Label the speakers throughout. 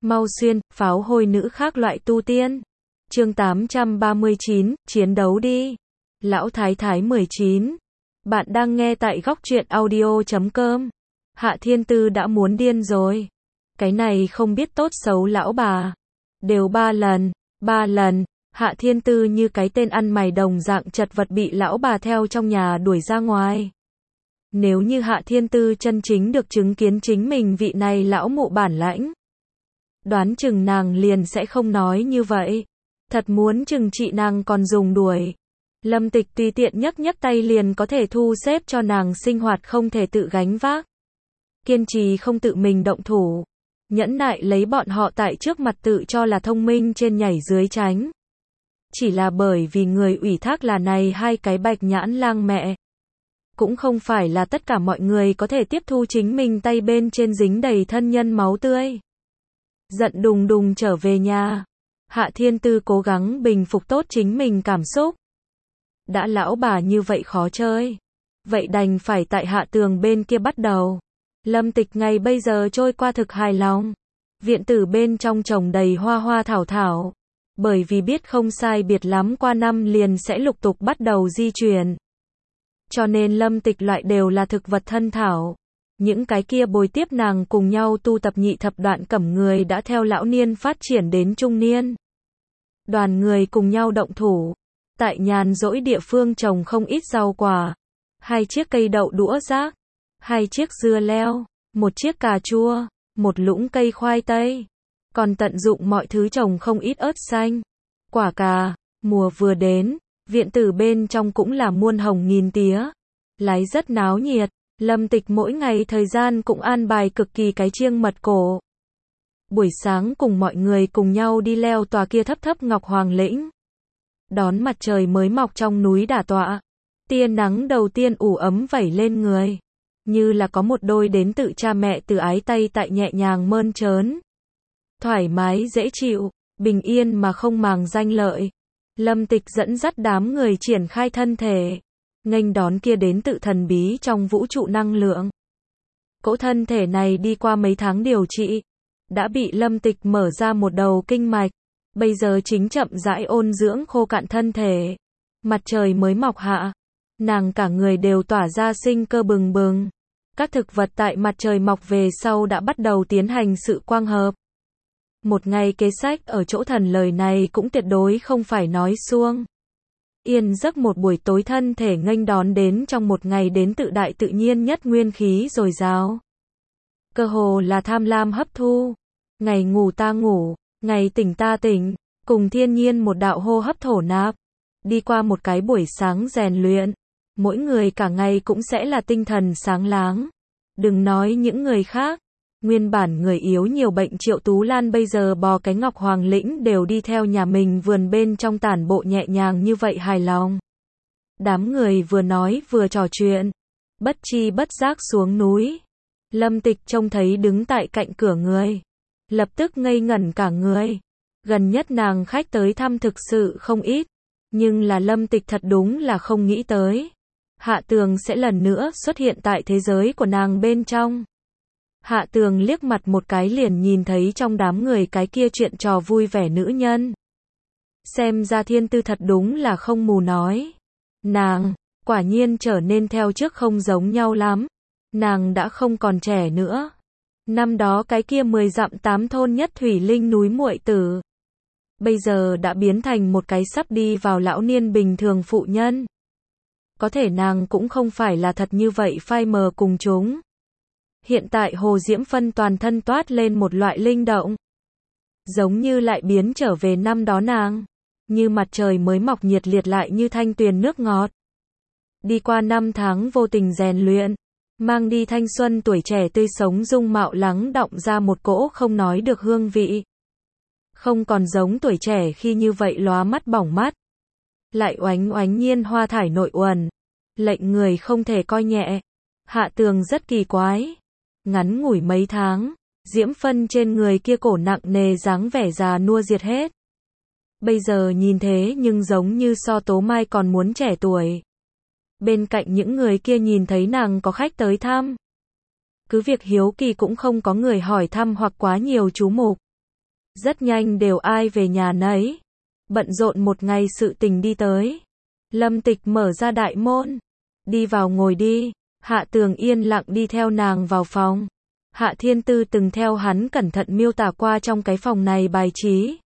Speaker 1: Mau xuyên, pháo hôi nữ khác loại tu tiên. Chương 839, chiến đấu đi. Lão Thái Thái 19. Bạn đang nghe tại góc truyện audio.com. Hạ Thiên Tư đã muốn điên rồi. Cái này không biết tốt xấu lão bà. Đều 3 lần, Hạ Thiên Tư như cái tên ăn mày đồng dạng chật vật bị lão bà theo trong nhà đuổi ra ngoài. Nếu như Hạ Thiên Tư chân chính được chứng kiến chính mình vị này lão mụ bản lãnh, đoán chừng nàng liền sẽ không nói như vậy. Thật muốn trừng trị nàng còn dùng đuổi. Lâm Tịch tùy tiện nhấc tay liền có thể thu xếp cho nàng sinh hoạt không thể tự gánh vác. Kiên trì không tự mình động thủ. Nhẫn nại lấy bọn họ tại trước mặt tự cho là thông minh trên nhảy dưới tránh. Chỉ là bởi vì người ủy thác là này hai cái bạch nhãn lang mẹ. Cũng không phải là tất cả mọi người có thể tiếp thu chính mình tay bên trên dính đầy thân nhân máu tươi. Giận đùng đùng trở về nhà. Hạ Thiên Tư cố gắng bình phục tốt chính mình cảm xúc. Đã lão bà như vậy khó chơi. Vậy đành phải tại Hạ Tường bên kia bắt đầu. Lâm Tịch ngày bây giờ trôi qua thực hài lòng. Viện tử bên trong trồng đầy hoa hoa thảo thảo. Bởi vì biết không sai biệt lắm qua năm liền sẽ lục tục bắt đầu di chuyển. Cho nên Lâm Tịch loại đều là thực vật thân thảo. Những cái kia bồi tiếp nàng cùng nhau tu tập nhị thập đoạn cẩm người đã theo lão niên phát triển đến trung niên. Đoàn người cùng nhau động thủ. Tại nhàn rỗi địa phương trồng không ít rau quả. 2 chiếc cây đậu đũa rác. 2 chiếc dưa leo. 1 chiếc cà chua. 1 lũng cây khoai tây. Còn tận dụng mọi thứ trồng không ít ớt xanh. Quả cà. Mùa vừa đến. Viện tử bên trong cũng là muôn hồng nghìn tía. Lái rất náo nhiệt. Lâm Tịch mỗi ngày thời gian cũng an bài cực kỳ cái chiêng mật cổ. Buổi sáng cùng mọi người cùng nhau đi leo tòa kia thấp thấp Ngọc Hoàng Lĩnh. Đón mặt trời mới mọc trong núi đả tọa. Tia nắng đầu tiên ủ ấm vẩy lên người. Như là có một đôi đến tự cha mẹ từ ái tay tại nhẹ nhàng mơn trớn. Thoải mái dễ chịu, bình yên mà không màng danh lợi. Lâm Tịch dẫn dắt đám người triển khai thân thể. Nghênh đón kia đến tự thần bí trong vũ trụ năng lượng. Cỗ thân thể này đi qua mấy tháng điều trị. Đã bị Lâm Tịch mở ra một đầu kinh mạch. Bây giờ chính chậm rãi ôn dưỡng khô cạn thân thể. Mặt trời mới mọc hạ. Nàng cả người đều tỏa ra sinh cơ bừng bừng. Các thực vật tại mặt trời mọc về sau đã bắt đầu tiến hành sự quang hợp. Một ngày kế sách ở chỗ thần lời này cũng tuyệt đối không phải nói suông. Yên giấc một buổi tối thân thể nghênh đón đến trong một ngày đến tự đại tự nhiên nhất nguyên khí dồi dào. Cơ hồ là tham lam hấp thu. Ngày ngủ ta ngủ, ngày tỉnh ta tỉnh, cùng thiên nhiên một đạo hô hấp thổ nạp. Đi qua một cái buổi sáng rèn luyện, mỗi người cả ngày cũng sẽ là tinh thần sáng láng. Đừng nói những người khác. Nguyên bản người yếu nhiều bệnh Triệu Tú Lan bây giờ bò cái Ngọc Hoàng Lĩnh đều đi theo nhà mình vườn bên trong tản bộ nhẹ nhàng như vậy hài lòng. Đám người vừa nói vừa trò chuyện. Bất chi bất giác xuống núi. Lâm Tịch trông thấy đứng tại cạnh cửa người. Lập tức ngây ngẩn cả người. Gần nhất nàng khách tới thăm thực sự không ít. Nhưng là Lâm Tịch thật đúng là không nghĩ tới. Hạ Tường sẽ lần nữa xuất hiện tại thế giới của nàng bên trong. Hạ Tường liếc mặt một cái liền nhìn thấy trong đám người cái kia chuyện trò vui vẻ nữ nhân. Xem ra Thiên Tư thật đúng là không mù nói. Nàng, quả nhiên trở nên theo trước không giống nhau lắm. Nàng đã không còn trẻ nữa. Năm đó cái kia 10 dặm 8 thôn nhất thủy linh núi muội tử. Bây giờ đã biến thành một cái sắp đi vào lão niên bình thường phụ nhân. Có thể nàng cũng không phải là thật như vậy phai mờ cùng chúng. Hiện tại Hồ Diễm Phân toàn thân toát lên một loại linh động. Giống như lại biến trở về năm đó nàng. Như mặt trời mới mọc nhiệt liệt lại như thanh tuyền nước ngọt. Đi qua 5 tháng vô tình rèn luyện. Mang đi thanh xuân tuổi trẻ tươi sống dung mạo lắng đọng ra một cỗ không nói được hương vị. Không còn giống tuổi trẻ khi như vậy lóa mắt bỏng mắt. Lại oánh oánh nhiên hoa thải nội uẩn. Lệnh người không thể coi nhẹ. Hạ Tường rất kỳ quái. Ngắn ngủi mấy tháng, Diễm Phân trên người kia cổ nặng nề dáng vẻ già nua diệt hết. Bây giờ nhìn thế nhưng giống như so Tố Mai còn muốn trẻ tuổi. Bên cạnh những người kia nhìn thấy nàng có khách tới thăm. Cứ việc hiếu kỳ cũng không có người hỏi thăm hoặc quá nhiều chú mục. Rất nhanh đều ai về nhà nấy. Bận rộn một ngày sự tình đi tới. Lâm Tịch mở ra đại môn. Đi vào ngồi đi. Hạ Tường yên lặng đi theo nàng vào phòng. Hạ Thiên Tư từng theo hắn cẩn thận miêu tả qua trong cái phòng này bài trí.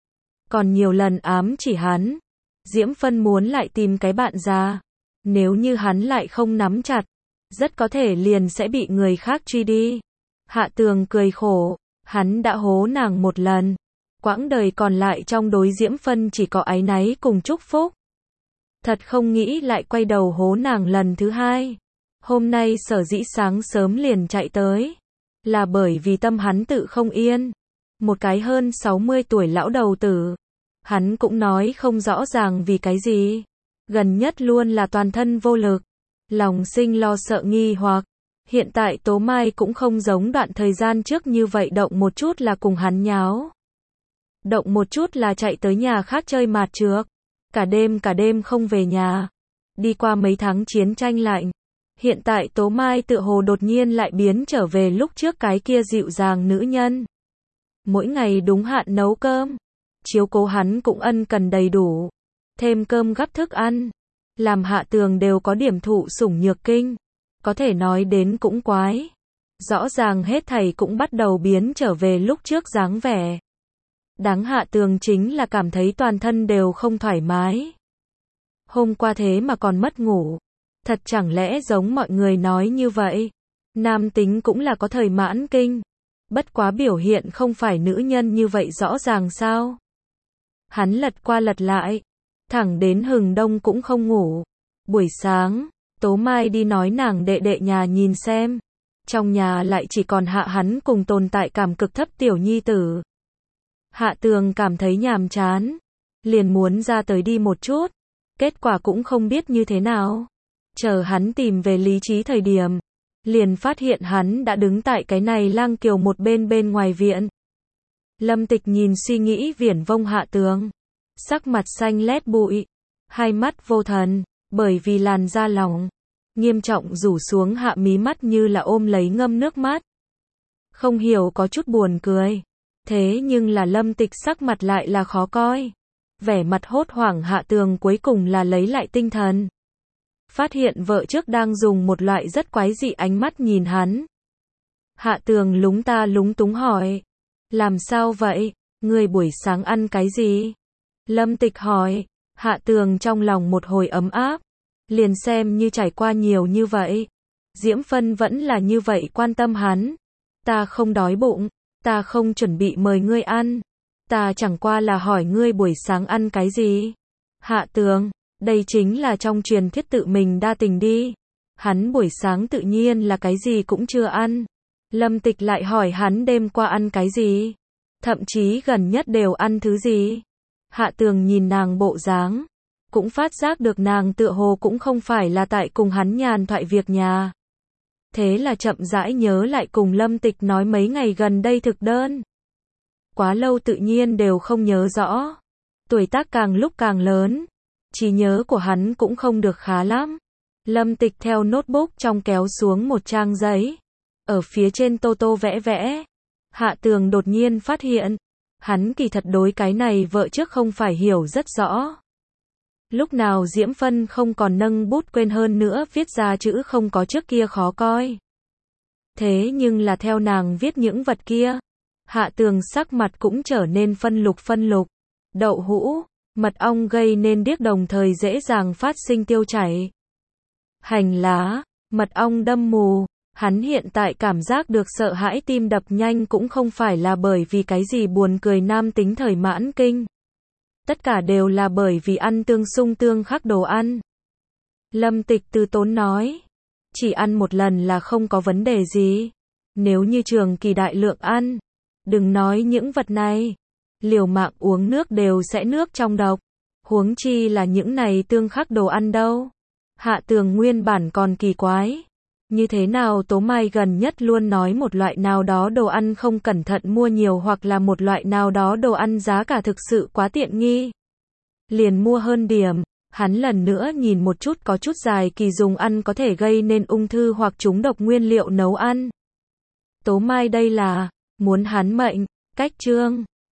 Speaker 1: Còn nhiều lần ám chỉ hắn. Diễm Phân muốn lại tìm cái bạn già. Nếu như hắn lại không nắm chặt, rất có thể liền sẽ bị người khác truy đi. Hạ Tường cười khổ. Hắn đã hố nàng một lần. Quãng đời còn lại trong đối Diễm Phân chỉ có áy náy cùng chúc phúc. Thật không nghĩ lại quay đầu hố nàng lần thứ hai. Hôm nay sở dĩ sáng sớm liền chạy tới. Là bởi vì tâm hắn tự không yên. Một cái hơn 60 tuổi lão đầu tử. Hắn cũng nói không rõ ràng vì cái gì. Gần nhất luôn là toàn thân vô lực. Lòng sinh lo sợ nghi hoặc. Hiện tại Tố Mai cũng không giống đoạn thời gian trước như vậy, động một chút là cùng hắn nháo. Động một chút là chạy tới nhà khác chơi mạt trược. Cả đêm không về nhà. Đi qua mấy tháng chiến tranh lạnh. Hiện tại Tố Mai tựa hồ đột nhiên lại biến trở về lúc trước cái kia dịu dàng nữ nhân. Mỗi ngày đúng hạn nấu cơm. Chiếu cố hắn cũng ân cần đầy đủ. Thêm cơm gắp thức ăn. Làm Hạ Tường đều có điểm thụ sủng nhược kinh. Có thể nói đến cũng quái. Rõ ràng hết thảy cũng bắt đầu biến trở về lúc trước dáng vẻ. Đáng Hạ Tường chính là cảm thấy toàn thân đều không thoải mái. Hôm qua thế mà còn mất ngủ. Thật chẳng lẽ giống mọi người nói như vậy. Nam tính cũng là có thời mãn kinh. Bất quá biểu hiện không phải nữ nhân như vậy rõ ràng sao. Hắn lật qua lật lại. Thẳng đến hừng đông cũng không ngủ. Buổi sáng, Tố Mai đi nói nàng đệ đệ nhà nhìn xem. Trong nhà lại chỉ còn hạ hắn cùng tồn tại cảm cực thấp tiểu nhi tử. Hạ Tường cảm thấy nhàm chán. Liền muốn ra tới đi một chút. Kết quả cũng không biết như thế nào. Chờ hắn tìm về lý trí thời điểm. Liền phát hiện hắn đã đứng tại cái này lang kiều một bên ngoài viện. Lâm Tịch nhìn suy nghĩ viển vông Hạ Tường. Sắc mặt xanh lét bụi. Hai mắt vô thần. Bởi vì làn da lỏng. Nghiêm trọng rủ xuống hạ mí mắt như là ôm lấy ngâm nước mắt. Không hiểu có chút buồn cười. Thế nhưng là Lâm Tịch sắc mặt lại là khó coi. Vẻ mặt hốt hoảng Hạ Tường cuối cùng là lấy lại tinh thần. Phát hiện vợ trước đang dùng một loại rất quái dị ánh mắt nhìn hắn. Hạ Tường lúng ta lúng túng hỏi. Làm sao vậy? Ngươi buổi sáng ăn cái gì? Lâm Tịch hỏi. Hạ Tường trong lòng một hồi ấm áp. Liền xem như trải qua nhiều như vậy. Diễm Phân vẫn là như vậy quan tâm hắn. Ta không đói bụng. Ta không chuẩn bị mời ngươi ăn. Ta chẳng qua là hỏi ngươi buổi sáng ăn cái gì. Hạ Tường, đây chính là trong truyền thuyết tự mình đa tình đi. Hắn buổi sáng tự nhiên là cái gì cũng chưa ăn. Lâm Tịch lại hỏi hắn đêm qua ăn cái gì. Thậm chí gần nhất đều ăn thứ gì. Hạ Tường nhìn nàng bộ dáng. Cũng phát giác được nàng tựa hồ cũng không phải là tại cùng hắn nhàn thoại việc nhà. Thế là chậm rãi nhớ lại cùng Lâm Tịch nói mấy ngày gần đây thực đơn. Quá lâu tự nhiên đều không nhớ rõ. Tuổi tác càng lúc càng lớn. Trí nhớ của hắn cũng không được khá lắm. Lâm Tịch theo notebook trong kéo xuống một trang giấy. Ở phía trên tô tô vẽ vẽ. Hạ Tường đột nhiên phát hiện. Hắn kỳ thật đối cái này vợ trước không phải hiểu rất rõ. Lúc nào Diễm Phân không còn nâng bút quên hơn nữa viết ra chữ không có trước kia khó coi. Thế nhưng là theo nàng viết những vật kia. Hạ Tường sắc mặt cũng trở nên phân lục. Đậu hũ, mật ong gây nên điếc đồng thời dễ dàng phát sinh tiêu chảy. Hành lá, mật ong đâm mù. Hắn hiện tại cảm giác được sợ hãi tim đập nhanh cũng không phải là bởi vì cái gì buồn cười nam tính thời mãn kinh. Tất cả đều là bởi vì ăn tương xung tương khắc đồ ăn. Lâm Tịch từ tốn nói. Chỉ ăn một lần là không có vấn đề gì. Nếu như trường kỳ đại lượng ăn. Đừng nói những vật này. Liều mạng uống nước đều sẽ nước trong độc. Huống chi là những này tương khắc đồ ăn đâu. Hạ Tường nguyên bản còn kỳ quái. Như thế nào Tố Mai gần nhất luôn nói một loại nào đó đồ ăn không cẩn thận mua nhiều hoặc là một loại nào đó đồ ăn giá cả thực sự quá tiện nghi. Liền mua hơn điểm. Hắn lần nữa nhìn một chút có chút dài kỳ dùng ăn có thể gây nên ung thư hoặc trúng độc nguyên liệu nấu ăn. Tố Mai đây là muốn hắn mệnh. Cách chương